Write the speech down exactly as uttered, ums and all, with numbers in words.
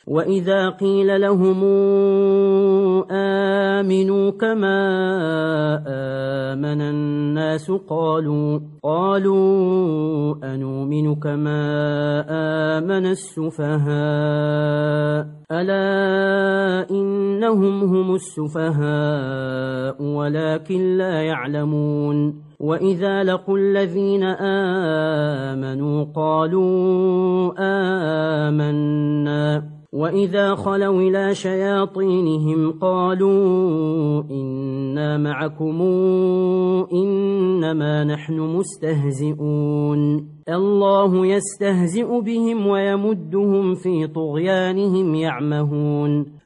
وإذا قيل لهم آمنوا كما آمن الناس قالوا قالوا أنؤمن كما آمن السفهاء ألا إنهم هم السفهاء ولكن لا يعلمون وإذا لقوا الذين آمنوا قالوا آمنا وإذا خلوا إلى شياطينهم قالوا إنا معكم إنما نحن مستهزئون الله يستهزئ بهم ويمدهم في طغيانهم يعمهون